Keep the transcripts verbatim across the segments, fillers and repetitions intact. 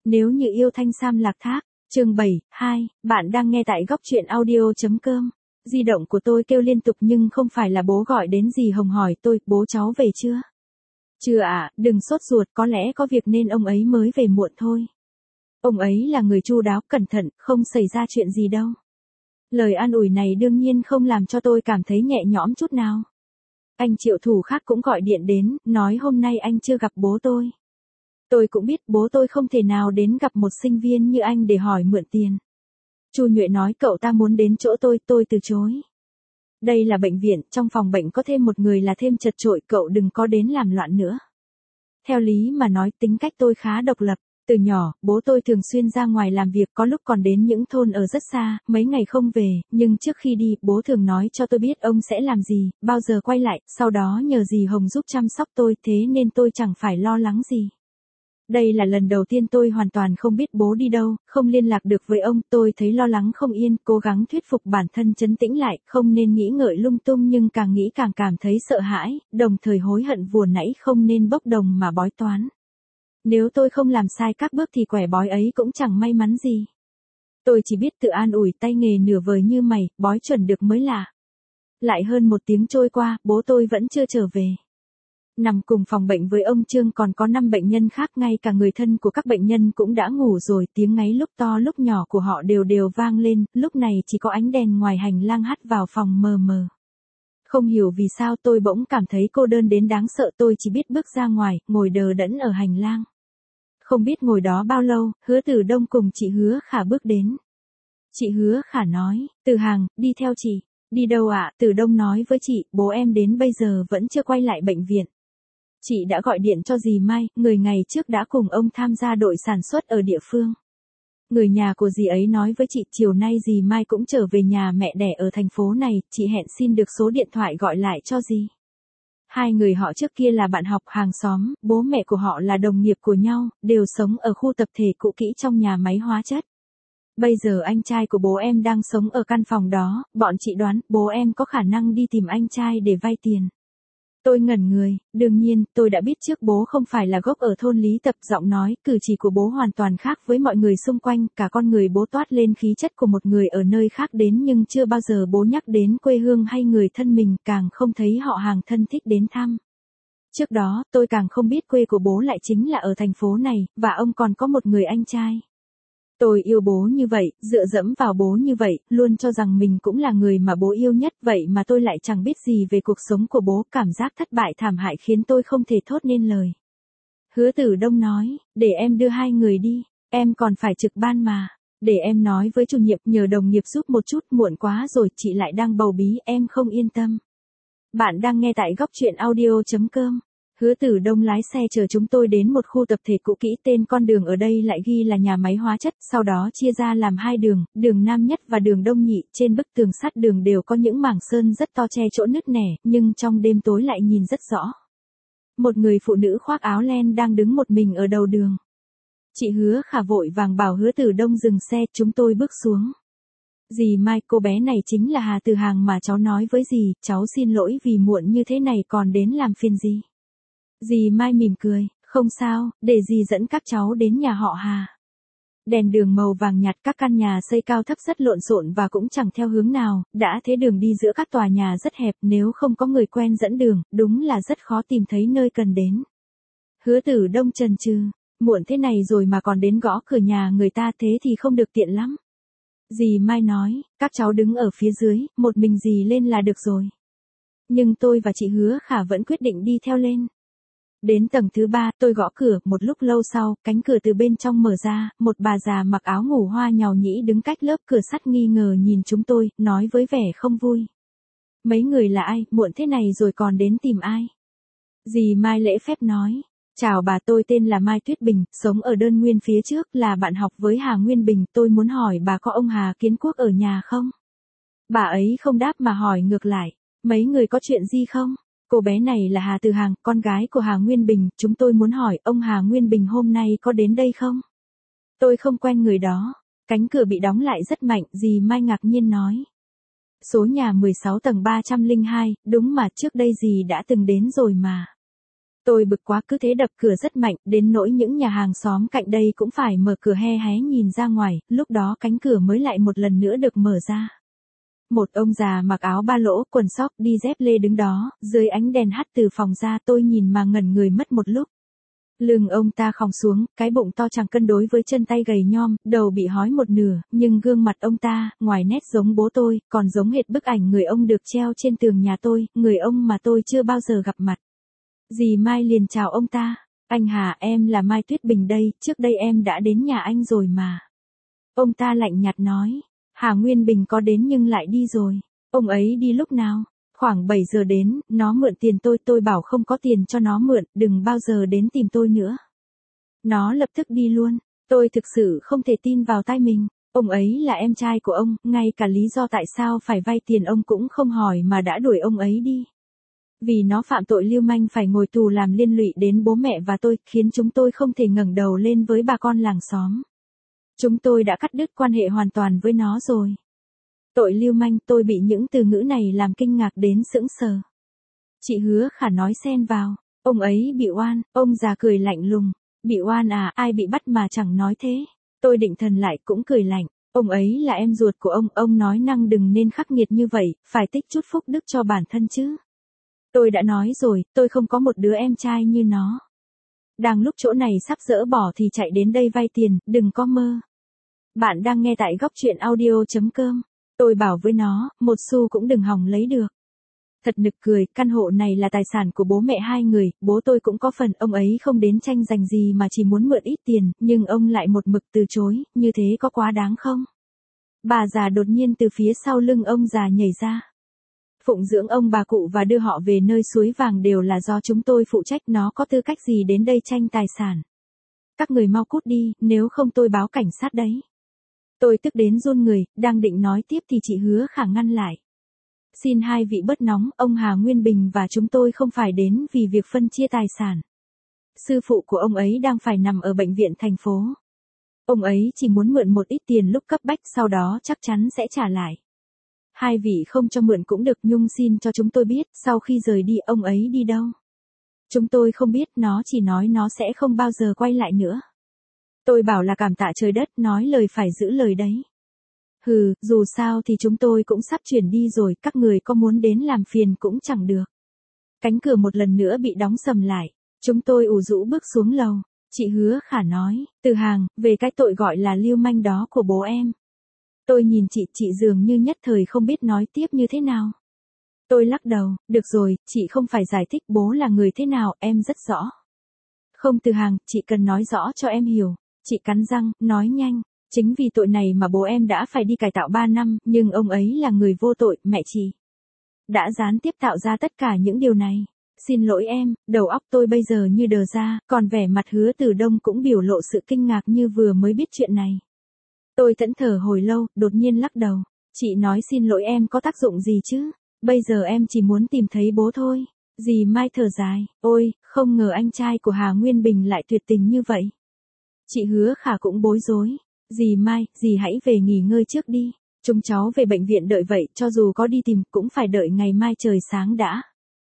Nếu như yêu thanh sam lạc thác, chương bảy, hai, bạn đang nghe tại góc truyện audio.com. Di động của tôi kêu liên tục nhưng không phải là bố gọi đến. Dì Hồng hỏi tôi, bố cháu về chưa? Chưa ạ, à, đừng sốt ruột, có lẽ có việc nên ông ấy mới về muộn thôi. Ông ấy là người chu đáo, cẩn thận, không xảy ra chuyện gì đâu. Lời an ủi này đương nhiên không làm cho tôi cảm thấy nhẹ nhõm chút nào. Anh Triệu Thủ khác cũng gọi điện đến, nói hôm nay anh chưa gặp bố tôi. Tôi cũng biết bố tôi không thể nào đến gặp một sinh viên như anh để hỏi mượn tiền. Chu Nhuệ nói cậu ta muốn đến chỗ tôi, tôi từ chối. Đây là bệnh viện, trong phòng bệnh có thêm một người là thêm chật chội, cậu đừng có đến làm loạn nữa. Theo lý mà nói, tính cách tôi khá độc lập. Từ nhỏ, bố tôi thường xuyên ra ngoài làm việc, có lúc còn đến những thôn ở rất xa, mấy ngày không về, nhưng trước khi đi, bố thường nói cho tôi biết ông sẽ làm gì, bao giờ quay lại, sau đó nhờ dì Hồng giúp chăm sóc tôi, thế nên tôi chẳng phải lo lắng gì. Đây là lần đầu tiên tôi hoàn toàn không biết bố đi đâu, không liên lạc được với ông, tôi thấy lo lắng không yên, cố gắng thuyết phục bản thân trấn tĩnh lại, không nên nghĩ ngợi lung tung nhưng càng nghĩ càng cảm thấy sợ hãi, đồng thời hối hận vừa nãy không nên bốc đồng mà bói toán. Nếu tôi không làm sai các bước thì quẻ bói ấy cũng chẳng may mắn gì. Tôi chỉ biết tự an ủi, tay nghề nửa vời như mày, bói chuẩn được mới lạ. Lại hơn một tiếng trôi qua, bố tôi vẫn chưa trở về. Nằm cùng phòng bệnh với ông Trương còn có năm bệnh nhân khác, ngay cả người thân của các bệnh nhân cũng đã ngủ rồi, tiếng ngáy lúc to lúc nhỏ của họ đều đều vang lên, lúc này chỉ có ánh đèn ngoài hành lang hắt vào phòng mờ mờ. Không hiểu vì sao tôi bỗng cảm thấy cô đơn đến đáng sợ, tôi chỉ biết bước ra ngoài, ngồi đờ đẫn ở hành lang. Không biết ngồi đó bao lâu, Hứa Tử Đông cùng chị Hứa Khả bước đến. Chị Hứa Khả nói, Từ Hàng, đi theo chị. Đi đâu ạ? À? Tử Đông nói với chị, bố em đến bây giờ vẫn chưa quay lại bệnh viện. Chị đã gọi điện cho dì Mai, người ngày trước đã cùng ông tham gia đội sản xuất ở địa phương. Người nhà của dì ấy nói với chị chiều nay dì Mai cũng trở về nhà mẹ đẻ ở thành phố này, chị hẹn xin được số điện thoại gọi lại cho dì. Hai người họ trước kia là bạn học hàng xóm, bố mẹ của họ là đồng nghiệp của nhau, đều sống ở khu tập thể cũ kỹ trong nhà máy hóa chất. Bây giờ anh trai của bố em đang sống ở căn phòng đó, bọn chị đoán bố em có khả năng đi tìm anh trai để vay tiền. Tôi ngẩn người, đương nhiên, tôi đã biết trước bố không phải là gốc ở thôn Lý Tập, giọng nói, cử chỉ của bố hoàn toàn khác với mọi người xung quanh, cả con người bố toát lên khí chất của một người ở nơi khác đến nhưng chưa bao giờ bố nhắc đến quê hương hay người thân mình, càng không thấy họ hàng thân thích đến thăm. Trước đó, tôi càng không biết quê của bố lại chính là ở thành phố này, và ông còn có một người anh trai. Tôi yêu bố như vậy, dựa dẫm vào bố như vậy, luôn cho rằng mình cũng là người mà bố yêu nhất, vậy mà tôi lại chẳng biết gì về cuộc sống của bố, cảm giác thất bại thảm hại khiến tôi không thể thốt nên lời. Hứa Tử Đông nói, để em đưa hai người đi, em còn phải trực ban mà, để em nói với chủ nhiệm nhờ đồng nghiệp giúp một chút, muộn quá rồi, chị lại đang bầu bí, em không yên tâm. Bạn đang nghe tại góc truyện audio.com. Hứa Tử Đông lái xe chở chúng tôi đến một khu tập thể cũ kỹ, tên con đường ở đây lại ghi là nhà máy hóa chất, sau đó chia ra làm hai đường, đường Nam Nhất và đường Đông Nhị, trên bức tường sắt đường đều có những mảng sơn rất to che chỗ nứt nẻ, nhưng trong đêm tối lại nhìn rất rõ. Một người phụ nữ khoác áo len đang đứng một mình ở đầu đường. Chị Hứa Khả vội vàng bảo Hứa Tử Đông dừng xe, chúng tôi bước xuống. Dì Mai, cô bé này chính là Hà Từ Hàng mà cháu nói với dì, cháu xin lỗi vì muộn như thế này còn đến làm phiền dì. Dì Mai mỉm cười, không sao, để dì dẫn các cháu đến nhà họ Hà. Đèn đường màu vàng nhạt, các căn nhà xây cao thấp rất lộn xộn và cũng chẳng theo hướng nào, đã thế đường đi giữa các tòa nhà rất hẹp, nếu không có người quen dẫn đường, đúng là rất khó tìm thấy nơi cần đến. Hứa Tử Đông chần chừ, muộn thế này rồi mà còn đến gõ cửa nhà người ta, thế thì không được tiện lắm. Dì Mai nói, các cháu đứng ở phía dưới, một mình dì lên là được rồi. Nhưng tôi và chị Hứa Khả vẫn quyết định đi theo lên. Đến tầng thứ ba, tôi gõ cửa, một lúc lâu sau, cánh cửa từ bên trong mở ra, một bà già mặc áo ngủ hoa nhàu nhĩ đứng cách lớp cửa sắt nghi ngờ nhìn chúng tôi, nói với vẻ không vui. Mấy người là ai, muộn thế này rồi còn đến tìm ai? Dì Mai lễ phép nói, chào bà, tôi tên là Mai Tuyết Bình, sống ở Đơn Nguyên phía trước, là bạn học với Hà Nguyên Bình, tôi muốn hỏi bà có ông Hà Kiến Quốc ở nhà không? Bà ấy không đáp mà hỏi ngược lại, mấy người có chuyện gì không? Cô bé này là Hà Từ Hàng, con gái của Hà Nguyên Bình, chúng tôi muốn hỏi ông Hà Nguyên Bình hôm nay có đến đây không? Tôi không quen người đó. Cánh cửa bị đóng lại rất mạnh, dì Mai ngạc nhiên nói. Số nhà mười sáu tầng ba trăm lẻ hai, đúng mà trước đây dì đã từng đến rồi mà. Tôi bực quá cứ thế đập cửa rất mạnh, đến nỗi những nhà hàng xóm cạnh đây cũng phải mở cửa he hé nhìn ra ngoài, lúc đó cánh cửa mới lại một lần nữa được mở ra. Một ông già mặc áo ba lỗ, quần sóc, đi dép lê đứng đó, dưới ánh đèn hắt từ phòng ra tôi nhìn mà ngẩn người mất một lúc. Lưng ông ta khòng xuống, cái bụng to chẳng cân đối với chân tay gầy nhom, đầu bị hói một nửa, nhưng gương mặt ông ta, ngoài nét giống bố tôi, còn giống hệt bức ảnh người ông được treo trên tường nhà tôi, người ông mà tôi chưa bao giờ gặp mặt. Dì Mai liền chào ông ta, anh Hà, em là Mai Tuyết Bình đây, trước đây em đã đến nhà anh rồi mà. Ông ta lạnh nhạt nói, Hà Nguyên Bình có đến nhưng lại đi rồi. Ông ấy đi lúc nào? Khoảng bảy giờ đến, nó mượn tiền tôi, tôi bảo không có tiền cho nó mượn, đừng bao giờ đến tìm tôi nữa. Nó lập tức đi luôn, tôi thực sự không thể tin vào tai mình. Ông ấy là em trai của ông, ngay cả lý do tại sao phải vay tiền ông cũng không hỏi mà đã đuổi ông ấy đi. Vì nó phạm tội lưu manh phải ngồi tù làm liên lụy đến bố mẹ và tôi, khiến chúng tôi không thể ngẩng đầu lên với bà con làng xóm. Chúng tôi đã cắt đứt quan hệ hoàn toàn với nó rồi. Tội lưu manh, tôi bị những từ ngữ này làm kinh ngạc đến sững sờ. Chị Hứa Khả nói xen vào, ông ấy bị oan, ông già cười lạnh lùng. Bị oan à, ai bị bắt mà chẳng nói thế. Tôi định thần lại cũng cười lạnh, ông ấy là em ruột của ông, ông nói năng đừng nên khắc nghiệt như vậy, phải tích chút phúc đức cho bản thân chứ. Tôi đã nói rồi, tôi không có một đứa em trai như nó. Đang lúc chỗ này sắp dỡ bỏ thì chạy đến đây vay tiền, đừng có mơ. Bạn đang nghe tại góc truyện audio chấm com. Tôi bảo với nó, một xu cũng đừng hòng lấy được. Thật nực cười, căn hộ này là tài sản của bố mẹ hai người, bố tôi cũng có phần, ông ấy không đến tranh giành gì mà chỉ muốn mượn ít tiền, nhưng ông lại một mực từ chối, như thế có quá đáng không? Bà già đột nhiên từ phía sau lưng ông già nhảy ra. Phụng dưỡng ông bà cụ và đưa họ về nơi suối vàng đều là do chúng tôi phụ trách, nó có tư cách gì đến đây tranh tài sản. Các người mau cút đi, nếu không tôi báo cảnh sát đấy. Tôi tức đến run người, đang định nói tiếp thì chị Hứa Khả ngăn lại. Xin hai vị bớt nóng, ông Hà Nguyên Bình và chúng tôi không phải đến vì việc phân chia tài sản. Sư phụ của ông ấy đang phải nằm ở bệnh viện thành phố. Ông ấy chỉ muốn mượn một ít tiền lúc cấp bách, sau đó chắc chắn sẽ trả lại. Hai vị không cho mượn cũng được, nhưng xin cho chúng tôi biết, sau khi rời đi ông ấy đi đâu. Chúng tôi không biết, nó chỉ nói nó sẽ không bao giờ quay lại nữa. Tôi bảo là cảm tạ trời đất, nói lời phải giữ lời đấy. Hừ, dù sao thì chúng tôi cũng sắp chuyển đi rồi, các người có muốn đến làm phiền cũng chẳng được. Cánh cửa một lần nữa bị đóng sầm lại. Chúng tôi ủ rũ bước xuống lầu. Chị Hứa Khả nói, Từ Hàng, về cái tội gọi là lưu manh đó của bố em. Tôi nhìn chị, chị dường như nhất thời không biết nói tiếp như thế nào. Tôi lắc đầu, được rồi, chị không phải giải thích bố là người thế nào, em rất rõ. Không Từ Hàng, chị cần nói rõ cho em hiểu. Chị cắn răng, nói nhanh. Chính vì tội này mà bố em đã phải đi cải tạo ba năm, nhưng ông ấy là người vô tội, mẹ chị đã gián tiếp tạo ra tất cả những điều này. Xin lỗi em, đầu óc tôi bây giờ như đờ ra, còn vẻ mặt Hứa Từ Đông cũng biểu lộ sự kinh ngạc như vừa mới biết chuyện này. Tôi thẫn thờ hồi lâu, đột nhiên lắc đầu. Chị nói xin lỗi em có tác dụng gì chứ? Bây giờ em chỉ muốn tìm thấy bố thôi. Dì Mai thở dài, ôi, không ngờ anh trai của Hà Nguyên Bình lại tuyệt tình như vậy. Chị Hứa Khả cũng bối rối. Dì Mai, dì hãy về nghỉ ngơi trước đi. Chúng cháu về bệnh viện đợi vậy, cho dù có đi tìm cũng phải đợi ngày mai trời sáng đã.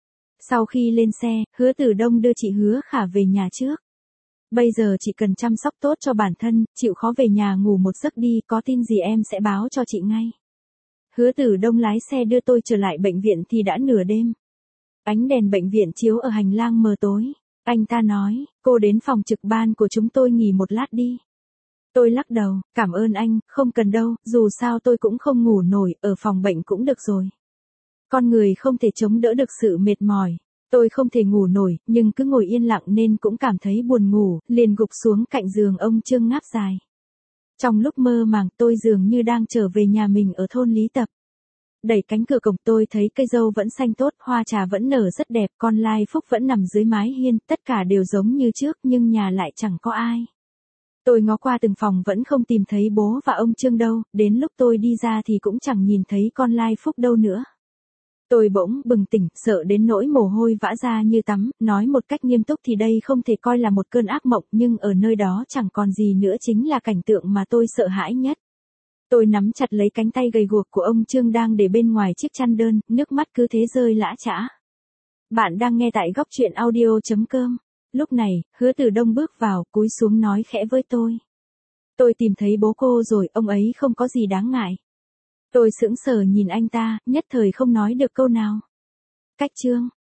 Sau khi lên xe, Hứa Từ Đông đưa chị Hứa Khả về nhà trước. Bây giờ chị cần chăm sóc tốt cho bản thân, chịu khó về nhà ngủ một giấc đi, có tin gì em sẽ báo cho chị ngay. Hứa Từ Đông lái xe đưa tôi trở lại bệnh viện thì đã nửa đêm. Ánh đèn bệnh viện chiếu ở hành lang mờ tối. Anh ta nói, cô đến phòng trực ban của chúng tôi nghỉ một lát đi. Tôi lắc đầu, cảm ơn anh, không cần đâu, dù sao tôi cũng không ngủ nổi, ở phòng bệnh cũng được rồi. Con người không thể chống đỡ được sự mệt mỏi. Tôi không thể ngủ nổi, nhưng cứ ngồi yên lặng nên cũng cảm thấy buồn ngủ, liền gục xuống cạnh giường ông Trương ngáp dài. Trong lúc mơ màng, tôi dường như đang trở về nhà mình ở thôn Lý Tập. Đẩy cánh cửa cổng tôi thấy cây dâu vẫn xanh tốt, hoa trà vẫn nở rất đẹp, con lai phúc vẫn nằm dưới mái hiên, tất cả đều giống như trước nhưng nhà lại chẳng có ai. Tôi ngó qua từng phòng vẫn không tìm thấy bố và ông Trương đâu, đến lúc tôi đi ra thì cũng chẳng nhìn thấy con lai phúc đâu nữa. Tôi bỗng bừng tỉnh, sợ đến nỗi mồ hôi vã ra như tắm, nói một cách nghiêm túc thì đây không thể coi là một cơn ác mộng, nhưng ở nơi đó chẳng còn gì nữa chính là cảnh tượng mà tôi sợ hãi nhất. Tôi nắm chặt lấy cánh tay gầy guộc của ông Trương đang để bên ngoài chiếc chăn đơn, nước mắt cứ thế rơi lã chã. Bạn đang nghe tại góc truyện audio.com. Lúc này, Hứa Từ Đông bước vào, cúi xuống nói khẽ với tôi. Tôi tìm thấy bố cô rồi, ông ấy không có gì đáng ngại. Tôi sững sờ nhìn anh ta, nhất thời không nói được câu nào. Cách chương.